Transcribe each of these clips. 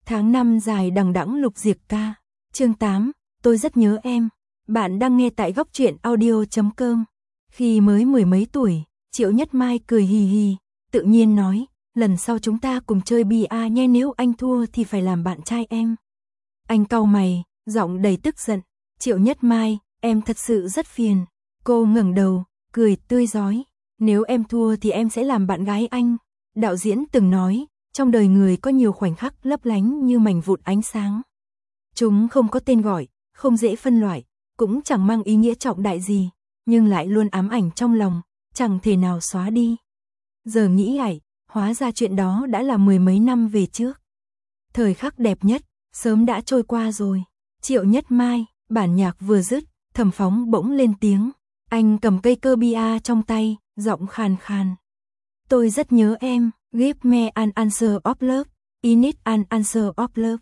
Tháng 5 dài đằng đẵng Lục Diệp ca. Chương 8, tôi rất nhớ em. Bạn đang nghe tại góc truyện audio.com. Khi mới mười mấy tuổi, Triệu Nhất Mai cười hì hì, tự nhiên nói, lần sau chúng ta cùng chơi bia nhé, nếu anh thua thì phải làm bạn trai em. Anh cau mày, giọng đầy tức giận. Triệu Nhất Mai, em thật sự rất phiền. Cô ngẩng đầu, cười tươi rói. Nếu em thua thì em sẽ làm bạn gái anh. Đạo diễn từng nói, trong đời người có nhiều khoảnh khắc lấp lánh như mảnh vụn ánh sáng. Chúng không có tên gọi, không dễ phân loại, cũng chẳng mang ý nghĩa trọng đại gì, nhưng lại luôn ám ảnh trong lòng, chẳng thể nào xóa đi. Giờ nghĩ lại, hóa ra chuyện đó đã là mười mấy năm về trước. Thời khắc đẹp nhất, sớm đã trôi qua rồi. Triệu Nhất Mai, bản nhạc vừa dứt, Thẩm Phóng bỗng lên tiếng. Anh cầm cây cơ bia trong tay, giọng khàn khàn. Tôi rất nhớ em, give me an answer of love, I need an answer of love.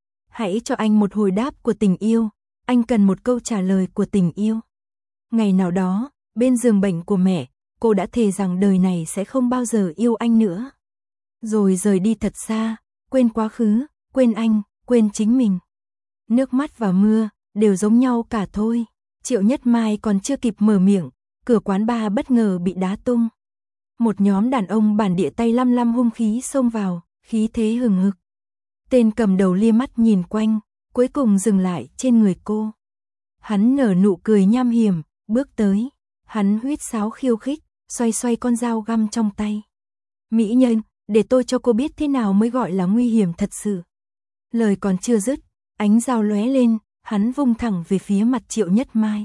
Hãy cho anh một hồi đáp của tình yêu, anh cần một câu trả lời của tình yêu. Ngày nào đó, bên giường bệnh của mẹ, cô đã thề rằng đời này sẽ không bao giờ yêu anh nữa. Rồi rời đi thật xa, quên quá khứ, quên anh, quên chính mình. Nước mắt và mưa, đều giống nhau cả thôi. Triệu Nhất Mai còn chưa kịp mở miệng, cửa quán bar bất ngờ bị đá tung. Một nhóm đàn ông bản địa tay lăm lăm hung khí xông vào, khí thế hừng hực. Tên cầm đầu lia mắt nhìn quanh, cuối cùng dừng lại trên người cô. Hắn nở nụ cười nham hiểm, bước tới. Hắn huýt sáo khiêu khích, xoay xoay con dao găm trong tay. Mỹ nhân, để tôi cho cô biết thế nào mới gọi là nguy hiểm thật sự. Lời còn chưa dứt, ánh dao lóe lên, hắn vung thẳng về phía mặt Triệu Nhất Mai.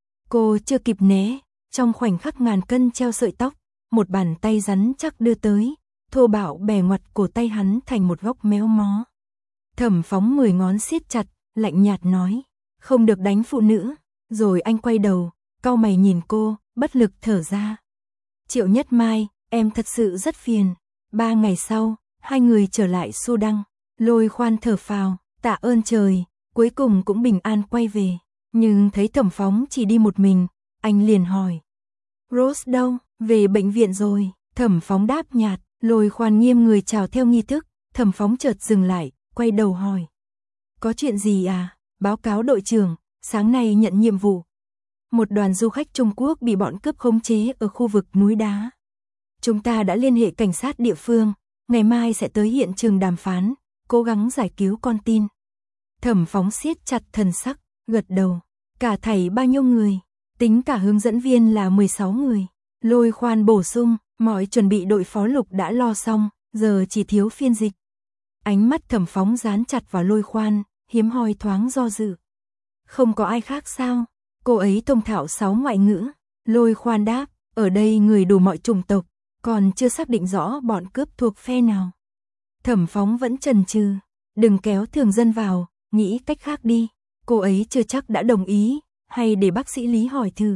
Cô chưa kịp né, trong khoảnh khắc ngàn cân treo sợi tóc, một bàn tay rắn chắc đưa tới, thô bạo bè ngoặt cổ tay hắn thành một góc méo mó. Thẩm Phóng 10 ngón siết chặt, lạnh nhạt nói, không được đánh phụ nữ. Rồi anh quay đầu, cau mày nhìn cô, bất lực thở ra. Triệu Nhất Mai, em thật sự rất phiền. 3 ngày sau, hai người trở lại Xu Đăng. Lôi Khoan thở phào, tạ ơn trời, cuối cùng cũng bình an quay về. Nhưng thấy Thẩm Phóng chỉ đi một mình, anh liền hỏi. Rose đâu? Về bệnh viện rồi. Thẩm Phóng đáp nhạt. Lôi Khoan nghiêm người chào theo nghi thức. Thẩm Phóng chợt dừng lại, quay đầu hỏi. Có chuyện gì à? Báo cáo đội trưởng, sáng nay nhận nhiệm vụ. Một đoàn du khách Trung Quốc bị bọn cướp khống chế ở khu vực núi đá. Chúng ta đã liên hệ cảnh sát địa phương, ngày mai sẽ tới hiện trường đàm phán, cố gắng giải cứu con tin. Thẩm Phóng siết chặt thần sắc, gật đầu. Cả thảy bao nhiêu người? Tính cả hướng dẫn viên là 16 người. Lôi Khoan bổ sung, mọi chuẩn bị đội phó Lục đã lo xong, giờ chỉ thiếu phiên dịch. Ánh mắt Thẩm Phóng dán chặt vào Lôi Khoan, hiếm hoi thoáng do dự. Không có ai khác sao? Cô ấy thông thạo 6 ngoại ngữ. Lôi Khoan đáp, ở đây người đủ mọi chủng tộc, còn chưa xác định rõ bọn cướp thuộc phe nào. Thẩm Phóng vẫn chần chừ, đừng kéo thường dân vào, nghĩ cách khác đi. Cô ấy chưa chắc đã đồng ý, hay để bác sĩ Lý hỏi thử.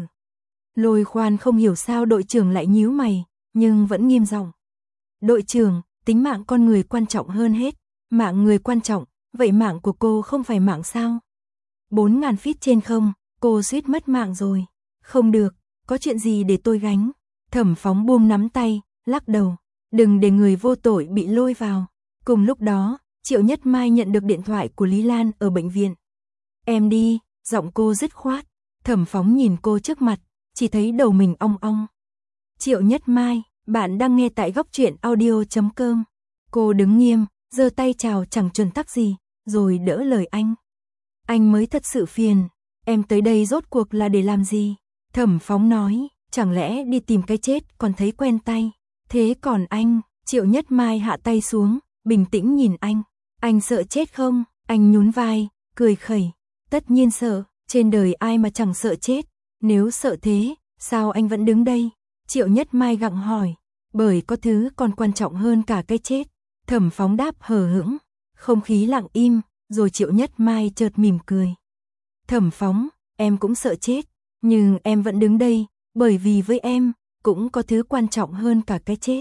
Lôi Khoan không hiểu sao đội trưởng lại nhíu mày, nhưng vẫn nghiêm giọng. Đội trưởng, tính mạng con người quan trọng hơn hết. Mạng người quan trọng, vậy mạng của cô không phải mạng sao? 4.000 feet trên không, cô suýt mất mạng rồi. Không được, có chuyện gì để tôi gánh? Thẩm Phóng buông nắm tay, lắc đầu. Đừng để người vô tội bị lôi vào. Cùng lúc đó, Triệu Nhất Mai nhận được điện thoại của Lý Lan ở bệnh viện. Em đi, giọng cô dứt khoát. Thẩm Phóng nhìn cô trước mặt, chỉ thấy đầu mình ong ong. Triệu Nhất Mai, bạn đang nghe tại góc truyện audio.com. Cô đứng nghiêm, giơ tay chào chẳng chuẩn tắc gì, rồi đỡ lời anh. Anh mới thật sự phiền, em tới đây rốt cuộc là để làm gì? Thẩm Phóng nói, chẳng lẽ đi tìm cái chết còn thấy quen tay. Thế còn anh? Triệu Nhất Mai hạ tay xuống, bình tĩnh nhìn anh. Anh sợ chết không? Anh nhún vai, cười khẩy. Tất nhiên sợ, trên đời ai mà chẳng sợ chết. Nếu sợ thế, sao anh vẫn đứng đây? Triệu Nhất Mai gặng hỏi. Bởi có thứ còn quan trọng hơn cả cái chết. Thẩm Phóng đáp hờ hững. Không khí lặng im, rồi Triệu Nhất Mai chợt mỉm cười. Thẩm Phóng, em cũng sợ chết, nhưng em vẫn đứng đây, bởi vì với em, cũng có thứ quan trọng hơn cả cái chết.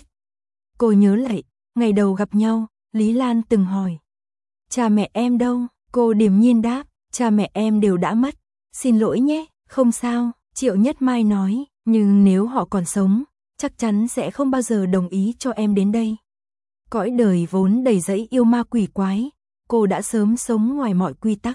Cô nhớ lại, ngày đầu gặp nhau, Lý Lan từng hỏi. Cha mẹ em đâu? Cô điềm nhiên đáp, cha mẹ em đều đã mất. Xin lỗi nhé, không sao, Triệu Nhất Mai nói, nhưng nếu họ còn sống, chắc chắn sẽ không bao giờ đồng ý cho em đến đây. Cõi đời vốn đầy rẫy yêu ma quỷ quái, cô đã sớm sống ngoài mọi quy tắc.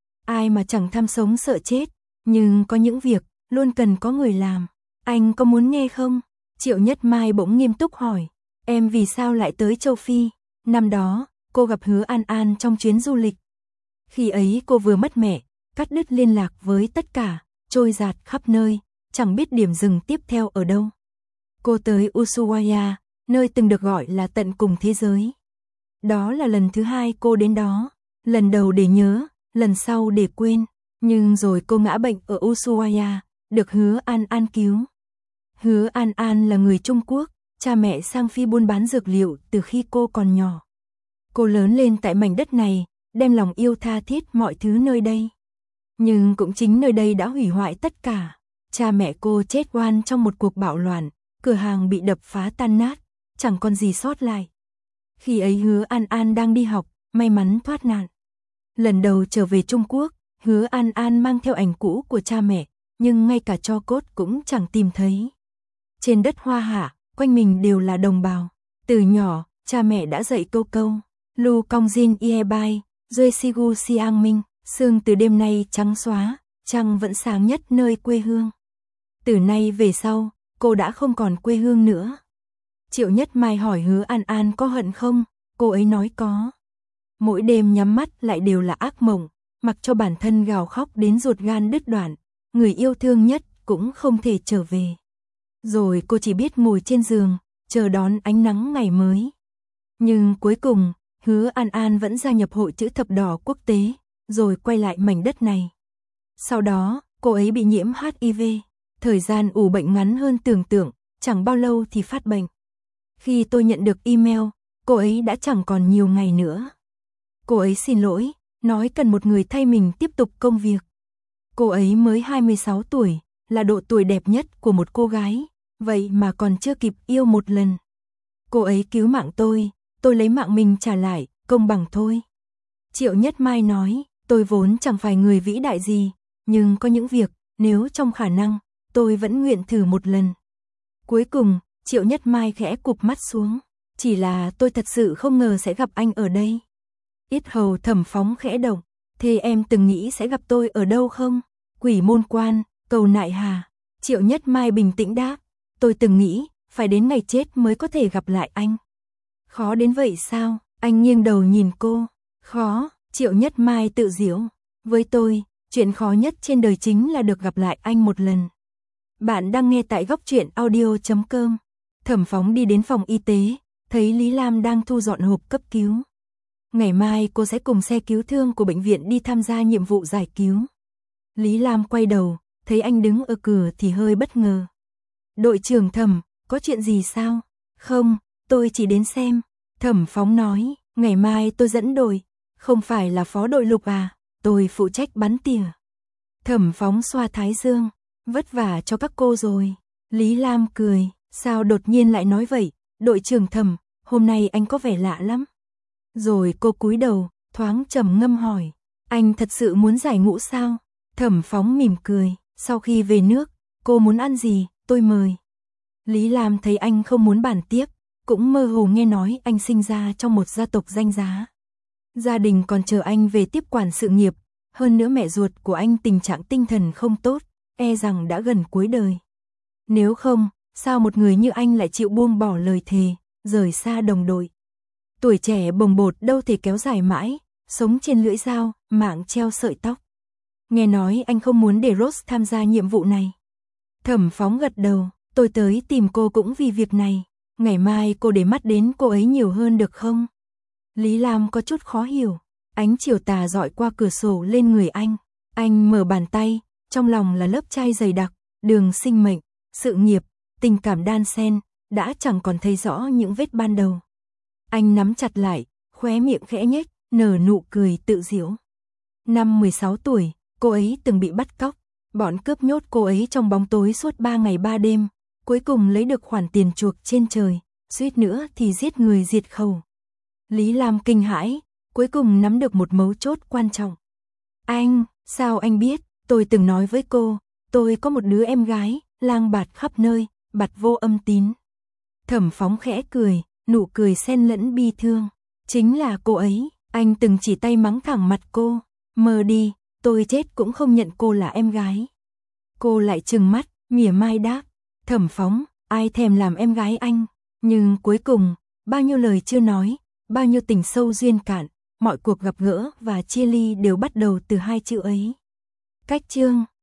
Ai mà chẳng tham sống sợ chết, nhưng có những việc luôn cần có người làm. Anh có muốn nghe không? Triệu Nhất Mai bỗng nghiêm túc hỏi. Em vì sao lại tới châu Phi? Năm đó, cô gặp Hứa An An trong chuyến du lịch. Khi ấy cô vừa mất mẹ, cắt đứt liên lạc với tất cả, trôi dạt khắp nơi, chẳng biết điểm dừng tiếp theo ở đâu. Cô tới Ushuaia, nơi từng được gọi là tận cùng thế giới. Đó là lần thứ 2 cô đến đó, lần đầu để nhớ, lần sau để quên, nhưng rồi cô ngã bệnh ở Ushuaia, được Hứa An An cứu. Hứa An An là người Trung Quốc, cha mẹ sang Phi buôn bán dược liệu từ khi cô còn nhỏ. Cô lớn lên tại mảnh đất này, đem lòng yêu tha thiết mọi thứ nơi đây. Nhưng cũng chính nơi đây đã hủy hoại tất cả. Cha mẹ cô chết oan trong một cuộc bạo loạn, cửa hàng bị đập phá tan nát, chẳng còn gì sót lại. Khi ấy Hứa An An đang đi học, may mắn thoát nạn. Lần đầu trở về Trung Quốc, Hứa An An mang theo ảnh cũ của cha mẹ, nhưng ngay cả tro cốt cũng chẳng tìm thấy. Trên đất Hoa Hạ, quanh mình đều là đồng bào. Từ nhỏ, cha mẹ đã dạy câu Lu Cong Jin Ie Bai, Duy Sigu Siang Minh, sương từ đêm nay trắng xóa, trăng vẫn sáng nhất nơi quê hương. Từ nay về sau, cô đã không còn quê hương nữa. Triệu Nhất Mai hỏi Hứa An An có hận không, cô ấy nói có. Mỗi đêm nhắm mắt lại đều là ác mộng, mặc cho bản thân gào khóc đến ruột gan đứt đoạn, người yêu thương nhất cũng không thể trở về. Rồi cô chỉ biết ngồi trên giường, chờ đón ánh nắng ngày mới. Nhưng cuối cùng, Hứa An An vẫn gia nhập Hội Chữ Thập Đỏ Quốc tế, rồi quay lại mảnh đất này. Sau đó, cô ấy bị nhiễm HIV, thời gian ủ bệnh ngắn hơn tưởng tượng, chẳng bao lâu thì phát bệnh. Khi tôi nhận được email, cô ấy đã chẳng còn nhiều ngày nữa. Cô ấy xin lỗi, nói cần một người thay mình tiếp tục công việc. Cô ấy mới 26 tuổi, là độ tuổi đẹp nhất của một cô gái, vậy mà còn chưa kịp yêu một lần. Cô ấy cứu mạng tôi lấy mạng mình trả lại, công bằng thôi. Triệu Nhất Mai nói, tôi vốn chẳng phải người vĩ đại gì, nhưng có những việc, nếu trong khả năng, tôi vẫn nguyện thử một lần. Cuối cùng, Triệu Nhất Mai khẽ cụp mắt xuống, chỉ là tôi thật sự không ngờ sẽ gặp anh ở đây. Yết hầu Thẩm Phóng khẽ động, thế em từng nghĩ sẽ gặp tôi ở đâu không? Quỷ Môn Quan, Cầu Nại Hà. Triệu Nhất Mai bình tĩnh đáp, tôi từng nghĩ, phải đến ngày chết mới có thể gặp lại anh. Khó đến vậy sao? Anh nghiêng đầu nhìn cô. Khó, Triệu Nhất Mai tự giễu. Với tôi, chuyện khó nhất trên đời chính là được gặp lại anh một lần. Bạn đang nghe tại góc truyện audio.com. Thẩm Phóng đi đến phòng y tế, thấy Lý Lam đang thu dọn hộp cấp cứu. Ngày mai cô sẽ cùng xe cứu thương của bệnh viện đi tham gia nhiệm vụ giải cứu. Lý Lam quay đầu, thấy anh đứng ở cửa thì hơi bất ngờ. Đội trưởng Thẩm, có chuyện gì sao? Không, tôi chỉ đến xem. Thẩm Phóng nói, ngày mai tôi dẫn đội. Không phải là phó đội Lục à, tôi phụ trách bắn tỉa. Thẩm Phóng xoa thái dương, vất vả cho các cô rồi. Lý Lam cười, sao đột nhiên lại nói vậy? Đội trưởng Thẩm, hôm nay anh có vẻ lạ lắm. Rồi cô cúi đầu, thoáng trầm ngâm hỏi, anh thật sự muốn giải ngũ sao? Thẩm Phóng mỉm cười, sau khi về nước, cô muốn ăn gì, tôi mời. Lý Lam thấy anh không muốn bàn tiếp, cũng mơ hồ nghe nói anh sinh ra trong một gia tộc danh giá. Gia đình còn chờ anh về tiếp quản sự nghiệp, hơn nữa mẹ ruột của anh tình trạng tinh thần không tốt, e rằng đã gần cuối đời. Nếu không, sao một người như anh lại chịu buông bỏ lời thề, rời xa đồng đội. Tuổi trẻ bồng bột đâu thể kéo dài mãi, sống trên lưỡi dao, mạng treo sợi tóc. Nghe nói anh không muốn để Rose tham gia nhiệm vụ này. Thẩm Phóng gật đầu, tôi tới tìm cô cũng vì việc này. Ngày mai cô để mắt đến cô ấy nhiều hơn được không? Lý Lam có chút khó hiểu. Ánh chiều tà dọi qua cửa sổ lên người anh. Anh mở bàn tay, trong lòng là lớp trai dày đặc, đường sinh mệnh, sự nghiệp, tình cảm đan xen, đã chẳng còn thấy rõ những vết ban đầu. Anh nắm chặt lại, khóe miệng khẽ nhếch, nở nụ cười tự giễu. Năm 16 tuổi, cô ấy từng bị bắt cóc, bọn cướp nhốt cô ấy trong bóng tối suốt 3 ngày 3 đêm, cuối cùng lấy được khoản tiền chuộc trên trời, suýt nữa thì giết người diệt khẩu. Lý Lam kinh hãi, cuối cùng nắm được một mấu chốt quan trọng. Anh, sao anh biết, tôi từng nói với cô, tôi có một đứa em gái, lang bạt khắp nơi, bạt vô âm tín. Thẩm Phóng khẽ cười, nụ cười xen lẫn bi thương, chính là cô ấy. Anh từng chỉ tay mắng thẳng mặt cô, mơ đi, tôi chết cũng không nhận cô là em gái. Cô lại trừng mắt, mỉa mai đáp, Thẩm Phóng, ai thèm làm em gái anh. Nhưng cuối cùng, bao nhiêu lời chưa nói, bao nhiêu tình sâu duyên cạn, mọi cuộc gặp gỡ và chia ly đều bắt đầu từ hai chữ ấy. Cách chương